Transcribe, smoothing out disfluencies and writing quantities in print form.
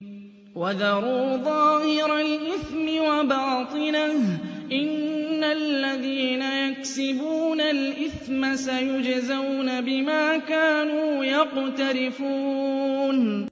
وَذَرُوا ظَاهِرَ الْإِثْمِ وَبَاطِنَهُ ۚ إِنَّ الَّذِينَ يَكْسِبُونَ الْإِثْمَ سَيُجْزَوْنَ بِمَا كَانُوا يَقْتَرِفُونَ